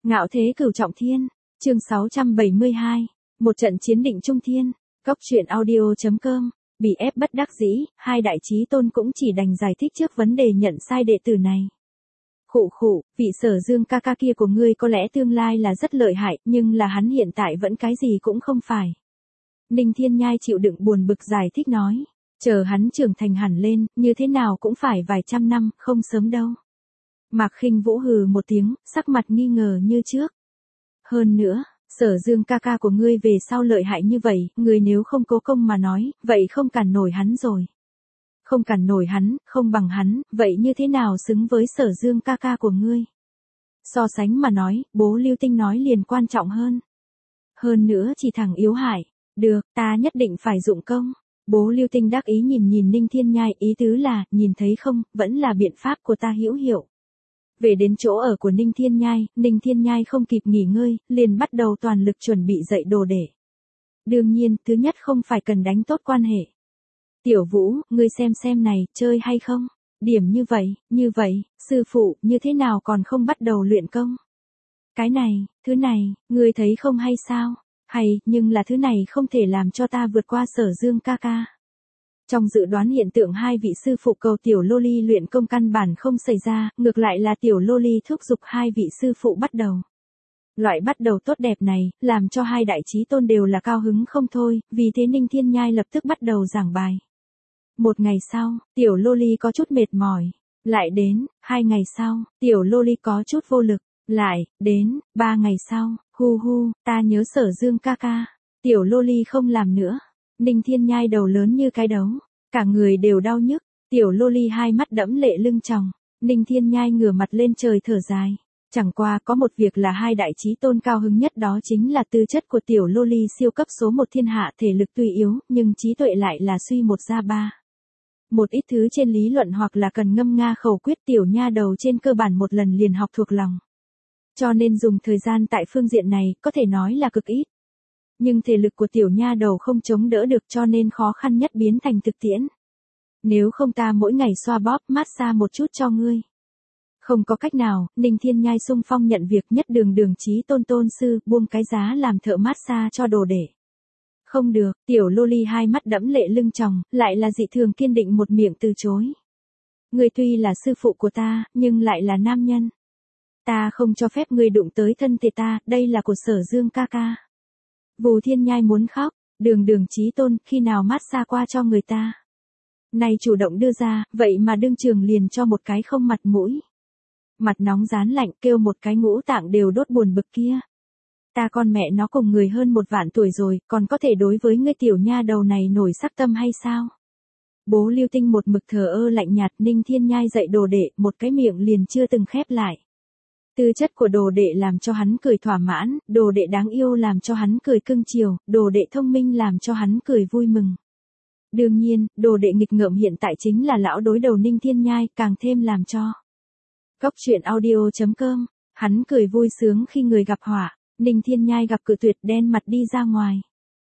Ngạo thế cửu trọng thiên, chương 672, một trận chiến định trung thiên, Cóc truyện audio.com, bị ép bất đắc dĩ, hai đại chí tôn cũng chỉ đành giải thích trước vấn đề nhận sai đệ tử này. Khụ khụ, vị Sở Dương ca ca kia của ngươi có lẽ tương lai là rất lợi hại, nhưng là hắn hiện tại vẫn cái gì cũng không phải. Ninh Thiên Nhai chịu đựng buồn bực giải thích nói, chờ hắn trưởng thành hẳn lên, như thế nào cũng phải vài trăm năm, không sớm đâu. Mạc Khinh Vũ hừ một tiếng, sắc mặt nghi ngờ như trước. Hơn nữa, Sở Dương ca ca của ngươi về sau lợi hại như vậy, ngươi nếu không cố công mà nói, vậy không cản nổi hắn rồi. Không cản nổi hắn, không bằng hắn, vậy như thế nào xứng với Sở Dương ca ca của ngươi? So sánh mà nói, bố Lưu Tinh nói liền quan trọng hơn. Hơn nữa chỉ thẳng yếu hại. Được, ta nhất định phải dụng công. Bố Lưu Tinh đắc ý nhìn Ninh Thiên Nhai, ý tứ là, nhìn thấy không, vẫn là biện pháp của ta hữu hiệu. Về đến chỗ ở của Ninh Thiên Nhai không kịp nghỉ ngơi, liền bắt đầu toàn lực chuẩn bị dạy đồ để. Đương nhiên, thứ nhất không phải cần đánh tốt quan hệ. Tiểu Vũ, ngươi xem này, chơi hay không? Điểm như vậy, sư phụ, như thế nào còn không bắt đầu luyện công? Cái này, thứ này, ngươi thấy không hay sao? Hay, nhưng là thứ này không thể làm cho ta vượt qua Sở Dương ca ca. Trong dự đoán hiện tượng hai vị sư phụ cầu tiểu lô ly luyện công căn bản không xảy ra, ngược lại là tiểu lô ly thúc giục hai vị sư phụ bắt đầu. Loại bắt đầu tốt đẹp này, làm cho hai đại chí tôn đều là cao hứng không thôi, vì thế Ninh Thiên Nhai lập tức bắt đầu giảng bài. Một ngày sau, tiểu lô ly có chút mệt mỏi. Lại đến, 2 ngày sau, tiểu lô ly có chút vô lực. Lại, đến, 3 ngày sau, hu, ta nhớ Sở Dương ca ca. Tiểu lô ly không làm nữa. Ninh Thiên Nhai đầu lớn như cái đấu, cả người đều đau nhức, tiểu lô ly hai mắt đẫm lệ lưng tròng. Ninh Thiên Nhai ngửa mặt lên trời thở dài. Chẳng qua có một việc là hai đại chí tôn cao hứng nhất, đó chính là tư chất của tiểu lô ly siêu cấp số 1 thiên hạ, thể lực tuy yếu, nhưng trí tuệ lại là suy 1 ra 3. Một ít thứ trên lý luận hoặc là cần ngâm nga khẩu quyết tiểu nha đầu trên cơ bản một lần liền học thuộc lòng. Cho nên dùng thời gian tại phương diện này, có thể nói là cực ít. Nhưng thể lực của tiểu nha đầu không chống đỡ được, cho nên khó khăn nhất biến thành thực tiễn. Nếu không ta mỗi ngày xoa bóp massage một chút cho ngươi. Không có cách nào, Ninh Thiên Nhai xung phong nhận việc, nhất đường chí tôn sư, buông cái giá làm thợ massage cho đồ để. Không được, tiểu lô ly hai mắt đẫm lệ lưng tròng, lại là dị thường kiên định một miệng từ chối. Ngươi tuy là sư phụ của ta, nhưng lại là nam nhân. Ta không cho phép ngươi đụng tới thân thể ta, đây là của Sở Dương ca ca. Vù Thiên Nhai muốn khóc, đường chí tôn, khi nào massage qua cho người ta. Này chủ động đưa ra, vậy mà đương trường liền cho một cái không mặt mũi. Mặt nóng rán lạnh, kêu một cái ngũ tạng đều đốt buồn bực kia. Ta con mẹ nó cùng người hơn 1 vạn tuổi rồi, còn có thể đối với ngươi tiểu nha đầu này nổi sắc tâm hay sao? Bố Lưu Tinh một mực thờ ơ lạnh nhạt. Ninh Thiên Nhai dạy đồ đệ, một cái miệng liền chưa từng khép lại. Tư chất của đồ đệ làm cho hắn cười thỏa mãn, đồ đệ đáng yêu làm cho hắn cười cưng chiều, đồ đệ thông minh làm cho hắn cười vui mừng. Đương nhiên, đồ đệ nghịch ngợm hiện tại chính là lão đối đầu Ninh Thiên Nhai, càng thêm làm cho Cóc truyện audio.com, hắn cười vui sướng khi người gặp họa. Ninh Thiên Nhai gặp cự tuyệt, đen mặt đi ra ngoài.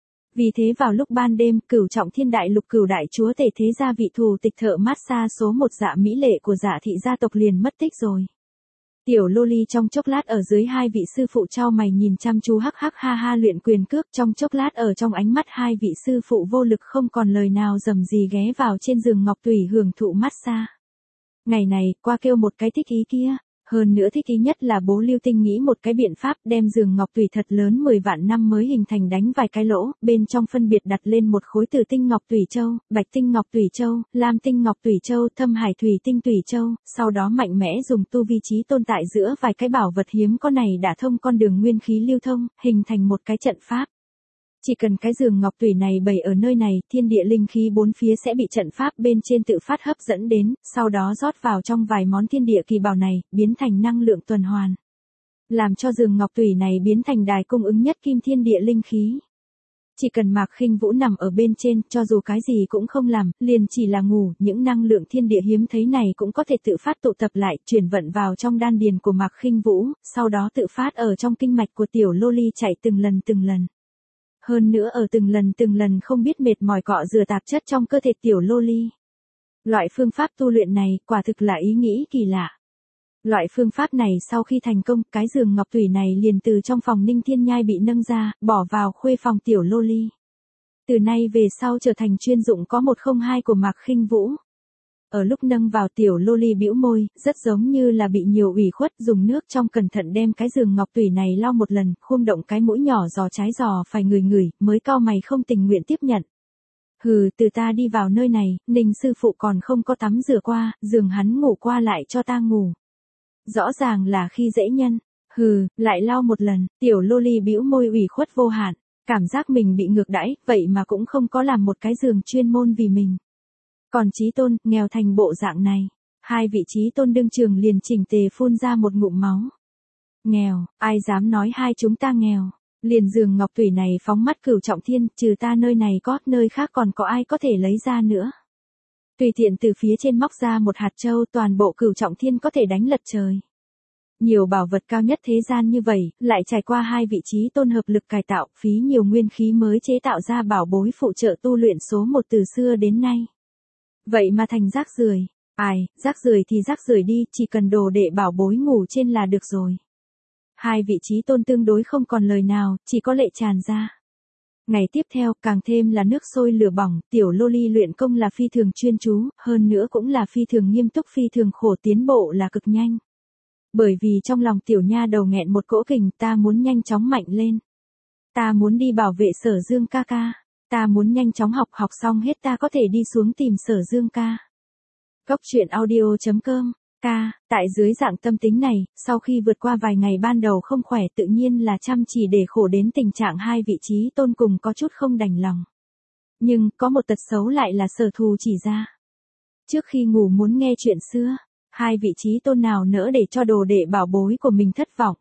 Vì thế vào lúc ban đêm, Cửu Trọng Thiên đại lục Cửu đại chúa tể thế gia vị thù tịch thợ massage số 1 Dạ mỹ lệ của Dạ thị gia tộc liền mất tích rồi. Tiểu lô ly trong chốc lát ở dưới hai vị sư phụ chau mày nhìn chăm chú hắc ha luyện quyền cước, trong chốc lát ở trong ánh mắt hai vị sư phụ vô lực không còn lời nào dầm gì ghé vào trên giường ngọc tùy hưởng thụ massage. Ngày này, qua kêu một cái thích ý kia. Hơn nữa thích ý nhất là bố Lưu Tinh nghĩ một cái biện pháp đem giường ngọc tùy thật lớn 10 vạn năm mới hình thành đánh vài cái lỗ, bên trong phân biệt đặt lên một khối tử tinh ngọc tùy châu, bạch tinh ngọc tùy châu, lam tinh ngọc tùy châu, thâm hải thủy tinh tùy châu, sau đó mạnh mẽ dùng tu vi trí tôn tại giữa vài cái bảo vật hiếm có này đả thông con đường nguyên khí lưu thông, hình thành một cái trận pháp. Chỉ cần cái giường ngọc tùy này bày ở nơi này, thiên địa linh khí bốn phía sẽ bị trận pháp bên trên tự phát hấp dẫn đến, sau đó rót vào trong vài món thiên địa kỳ bảo này, biến thành năng lượng tuần hoàn. Làm cho giường ngọc tùy này biến thành đài cung ứng nhất kim thiên địa linh khí. Chỉ cần Mạc Khinh Vũ nằm ở bên trên, cho dù cái gì cũng không làm, liền chỉ là ngủ, những năng lượng thiên địa hiếm thấy này cũng có thể tự phát tụ tập lại, chuyển vận vào trong đan điền của Mạc Khinh Vũ, sau đó tự phát ở trong kinh mạch của tiểu lô ly chạy từng lần. Hơn nữa ở từng lần không biết mệt mỏi cọ rửa tạp chất trong cơ thể tiểu lô ly. Loại phương pháp tu luyện này quả thực là ý nghĩ kỳ lạ. Loại phương pháp này sau khi thành công, cái giường ngọc tủy này liền từ trong phòng Ninh Thiên Nhai bị nâng ra, bỏ vào khuê phòng tiểu loli. Từ nay về sau trở thành chuyên dụng có 102 của Mạc Khinh Vũ. Ở lúc nâng vào tiểu loli bĩu môi, rất giống như là bị nhiều ủy khuất, dùng nước trong cẩn thận đem cái giường ngọc tủy này lau một lần, khum động cái mũi nhỏ giò trái giò phải ngửi, mới cau mày không tình nguyện tiếp nhận. Hừ, từ ta đi vào nơi này, Ninh sư phụ còn không có tắm rửa qua, giường hắn ngủ qua lại cho ta ngủ. Rõ ràng là khi dễ nhân. Hừ, lại lau một lần, tiểu loli bĩu môi ủy khuất vô hạn, cảm giác mình bị ngược đãi, vậy mà cũng không có làm một cái giường chuyên môn vì mình. Còn Chí Tôn, nghèo thành bộ dạng này. Hai vị Chí Tôn đương trường liền chỉnh tề phun ra một ngụm máu. Nghèo, ai dám nói hai chúng ta nghèo. Liền giường ngọc tủy này phóng mắt Cửu Trọng Thiên, trừ ta nơi này có, nơi khác còn có ai có thể lấy ra nữa. Tùy tiện từ phía trên móc ra một hạt châu, toàn bộ Cửu Trọng Thiên có thể đánh lật trời. Nhiều bảo vật cao nhất thế gian như vậy, lại trải qua hai vị Chí Tôn hợp lực cải tạo, phí nhiều nguyên khí mới chế tạo ra bảo bối phụ trợ tu luyện số 1 từ xưa đến nay. Vậy mà thành rác rưởi. Ai, rác rưởi thì rác rưởi đi, chỉ cần đồ đệ bảo bối ngủ trên là được rồi. Hai vị Chí Tôn tương đối không còn lời nào, chỉ có lệ tràn ra. Ngày tiếp theo, càng thêm là nước sôi lửa bỏng, tiểu loli luyện công là phi thường chuyên chú, hơn nữa cũng là phi thường nghiêm túc, phi thường khổ, tiến bộ là cực nhanh. Bởi vì trong lòng tiểu nha đầu nghẹn một cỗ kình, ta muốn nhanh chóng mạnh lên. Ta muốn đi bảo vệ Sở Dương ca ca. Ta muốn nhanh chóng học xong hết ta có thể đi xuống tìm Sở Dương ca. Cốc truyện audio.com. Tại dưới dạng tâm tính này, sau khi vượt qua vài ngày ban đầu không khỏe tự nhiên là chăm chỉ để khổ đến tình trạng hai vị Chí Tôn cùng có chút không đành lòng. Nhưng, có một tật xấu lại là Sở Thù chỉ ra. Trước khi ngủ muốn nghe chuyện xưa, hai vị Chí Tôn nào nỡ để cho đồ đệ bảo bối của mình thất vọng.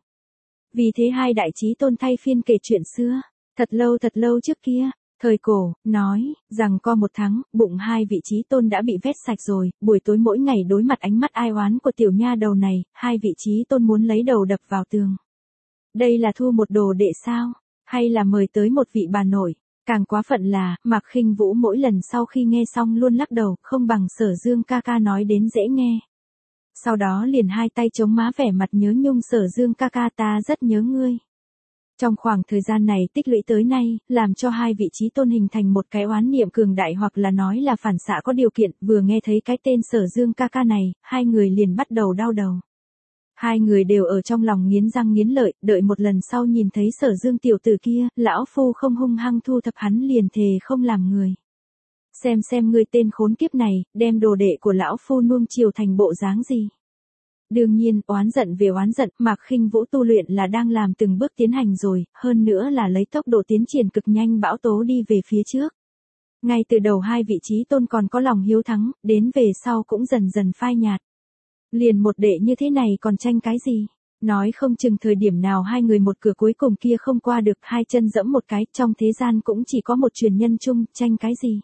Vì thế hai đại Chí Tôn thay phiên kể chuyện xưa, thật lâu trước kia. Thời cổ, nói, rằng có một tháng, bụng hai vị Chí Tôn đã bị vét sạch rồi, buổi tối mỗi ngày đối mặt ánh mắt ai oán của tiểu nha đầu này, hai vị Chí Tôn muốn lấy đầu đập vào tường. Đây là thu một đồ đệ sao? Hay là mời tới một vị bà nội? Càng quá phận là, Mạc Khinh Vũ mỗi lần sau khi nghe xong luôn lắc đầu, không bằng Sở Dương ca ca nói đến dễ nghe. Sau đó liền hai tay chống má vẻ mặt nhớ nhung, Sở Dương ca ca ta rất nhớ ngươi. Trong khoảng thời gian này tích lũy tới nay, làm cho hai vị Chí Tôn hình thành một cái oán niệm cường đại, hoặc là nói là phản xạ có điều kiện, vừa nghe thấy cái tên Sở Dương ca ca này, hai người liền bắt đầu đau đầu. Hai người đều ở trong lòng nghiến răng nghiến lợi, đợi một lần sau nhìn thấy Sở Dương tiểu tử kia, lão phu không hung hăng thu thập hắn liền thề không làm người. Xem ngươi tên khốn kiếp này, đem đồ đệ của lão phu nuông chiều thành bộ dáng gì. Đương nhiên, oán giận về oán giận, Mạc Khinh Vũ tu luyện là đang làm từng bước tiến hành rồi, hơn nữa là lấy tốc độ tiến triển cực nhanh bão tố đi về phía trước. Ngay từ đầu hai vị Chí Tôn còn có lòng hiếu thắng, đến về sau cũng dần dần phai nhạt. Liền một đệ như thế này còn tranh cái gì? Nói không chừng thời điểm nào hai người một cửa cuối cùng kia không qua được, hai chân dẫm một cái, trong thế gian cũng chỉ có một truyền nhân chung, tranh cái gì?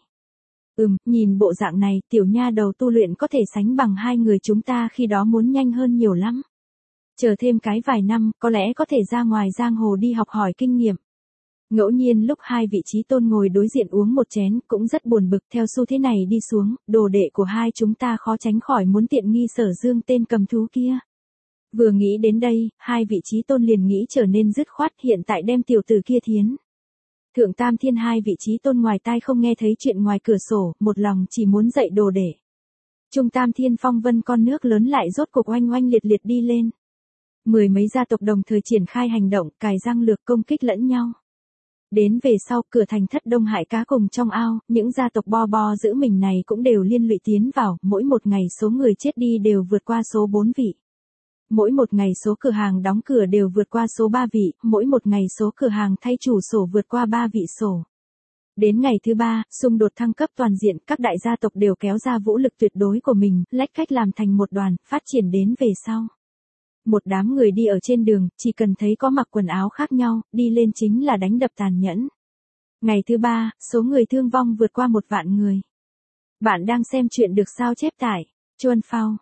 Nhìn bộ dạng này, tiểu nha đầu tu luyện có thể sánh bằng hai người chúng ta khi đó muốn nhanh hơn nhiều lắm. Chờ thêm cái vài năm, có lẽ có thể ra ngoài giang hồ đi học hỏi kinh nghiệm. Ngẫu nhiên lúc hai vị Chí Tôn ngồi đối diện uống một chén, cũng rất buồn bực, theo xu thế này đi xuống, đồ đệ của hai chúng ta khó tránh khỏi muốn tiện nghi Sở Dương tên cầm thú kia. Vừa nghĩ đến đây, hai vị Chí Tôn liền nghĩ trở nên dứt khoát, hiện tại đem tiểu tử kia thiến. Thượng Tam Thiên hai vị Chí Tôn ngoài tai không nghe thấy chuyện ngoài cửa sổ, một lòng chỉ muốn dạy đồ để. Trung Tam Thiên phong vân con nước lớn lại rốt cuộc oanh oanh liệt liệt đi lên. Mười mấy gia tộc đồng thời triển khai hành động, cài răng lược công kích lẫn nhau. Đến về sau, cửa thành Thất Đông Hải cá cùng trong ao, những gia tộc bo giữ mình này cũng đều liên lụy tiến vào, mỗi một ngày số người chết đi đều vượt qua số 4 vị. Mỗi một ngày số cửa hàng đóng cửa đều vượt qua số 3 vị, mỗi một ngày số cửa hàng thay chủ sổ vượt qua 3 vị sổ. Đến ngày thứ 3, xung đột thăng cấp toàn diện, các đại gia tộc đều kéo ra vũ lực tuyệt đối của mình, lách cách làm thành một đoàn, phát triển đến về sau. Một đám người đi ở trên đường, chỉ cần thấy có mặc quần áo khác nhau, đi lên chính là đánh đập tàn nhẫn. Ngày thứ 3, số người thương vong vượt qua 1 vạn người. Bạn đang xem chuyện được sao chép tải Chuan Phao,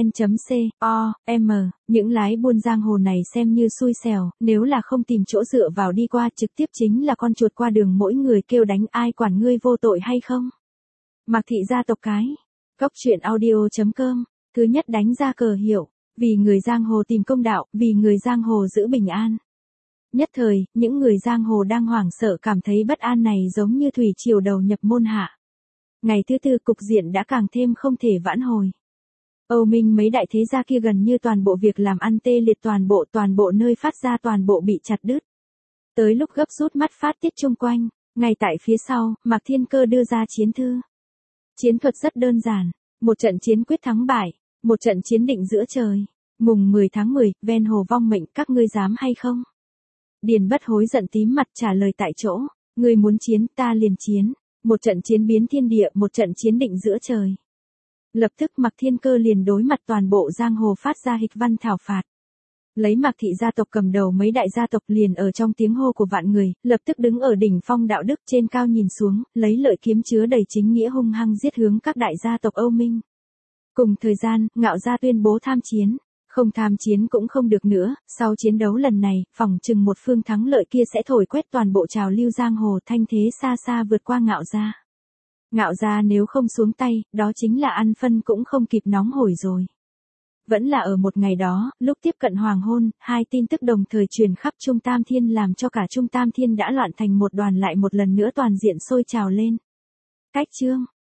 vn.com, những lái buôn giang hồ này xem như xui xẻo, nếu là không tìm chỗ dựa vào đi qua trực tiếp chính là con chuột qua đường, mỗi người kêu đánh, ai quản ngươi vô tội hay không. Mạc thị gia tộc cái. Cốc truyện audio.com, thứ nhất đánh ra cờ hiệu. Vì người giang hồ tìm công đạo, vì người giang hồ giữ bình an. Nhất thời, những người giang hồ đang hoảng sợ cảm thấy bất an này giống như thủy triều đầu nhập môn hạ. Ngày thứ tư cục diện đã càng thêm không thể vãn hồi. Âu Minh mấy đại thế gia kia gần như toàn bộ việc làm ăn tê liệt, toàn bộ nơi phát ra toàn bộ bị chặt đứt. Tới lúc gấp rút mắt phát tiết chung quanh, ngay tại phía sau, Mạc Thiên Cơ đưa ra chiến thư. Chiến thuật rất đơn giản, một trận chiến quyết thắng bại, một trận chiến định giữa trời. Mùng 10 tháng 10, ven hồ vong mệnh, các ngươi dám hay không? Điền Bất Hối giận tím mặt trả lời tại chỗ, ngươi muốn chiến, ta liền chiến. Một trận chiến biến thiên địa, một trận chiến định giữa trời. Lập tức Mạc Thiên Cơ liền đối mặt toàn bộ giang hồ phát ra hịch văn thảo phạt. Lấy Mạc thị gia tộc cầm đầu mấy đại gia tộc liền ở trong tiếng hô của vạn người, lập tức đứng ở đỉnh phong đạo đức trên cao nhìn xuống, lấy lợi kiếm chứa đầy chính nghĩa hung hăng giết hướng các đại gia tộc Âu Minh. Cùng thời gian, Ngạo gia tuyên bố tham chiến. Không tham chiến cũng không được nữa, sau chiến đấu lần này, phỏng chừng một phương thắng lợi kia sẽ thổi quét toàn bộ trào lưu giang hồ, thanh thế xa xa vượt qua Ngạo gia. Ngạo gia nếu không xuống tay, đó chính là ăn phân cũng không kịp nóng hổi rồi. Vẫn là ở một ngày đó, lúc tiếp cận hoàng hôn, hai tin tức đồng thời truyền khắp Trung Tam Thiên làm cho cả Trung Tam Thiên đã loạn thành một đoàn, lại một lần nữa toàn diện sôi trào lên. Cách chương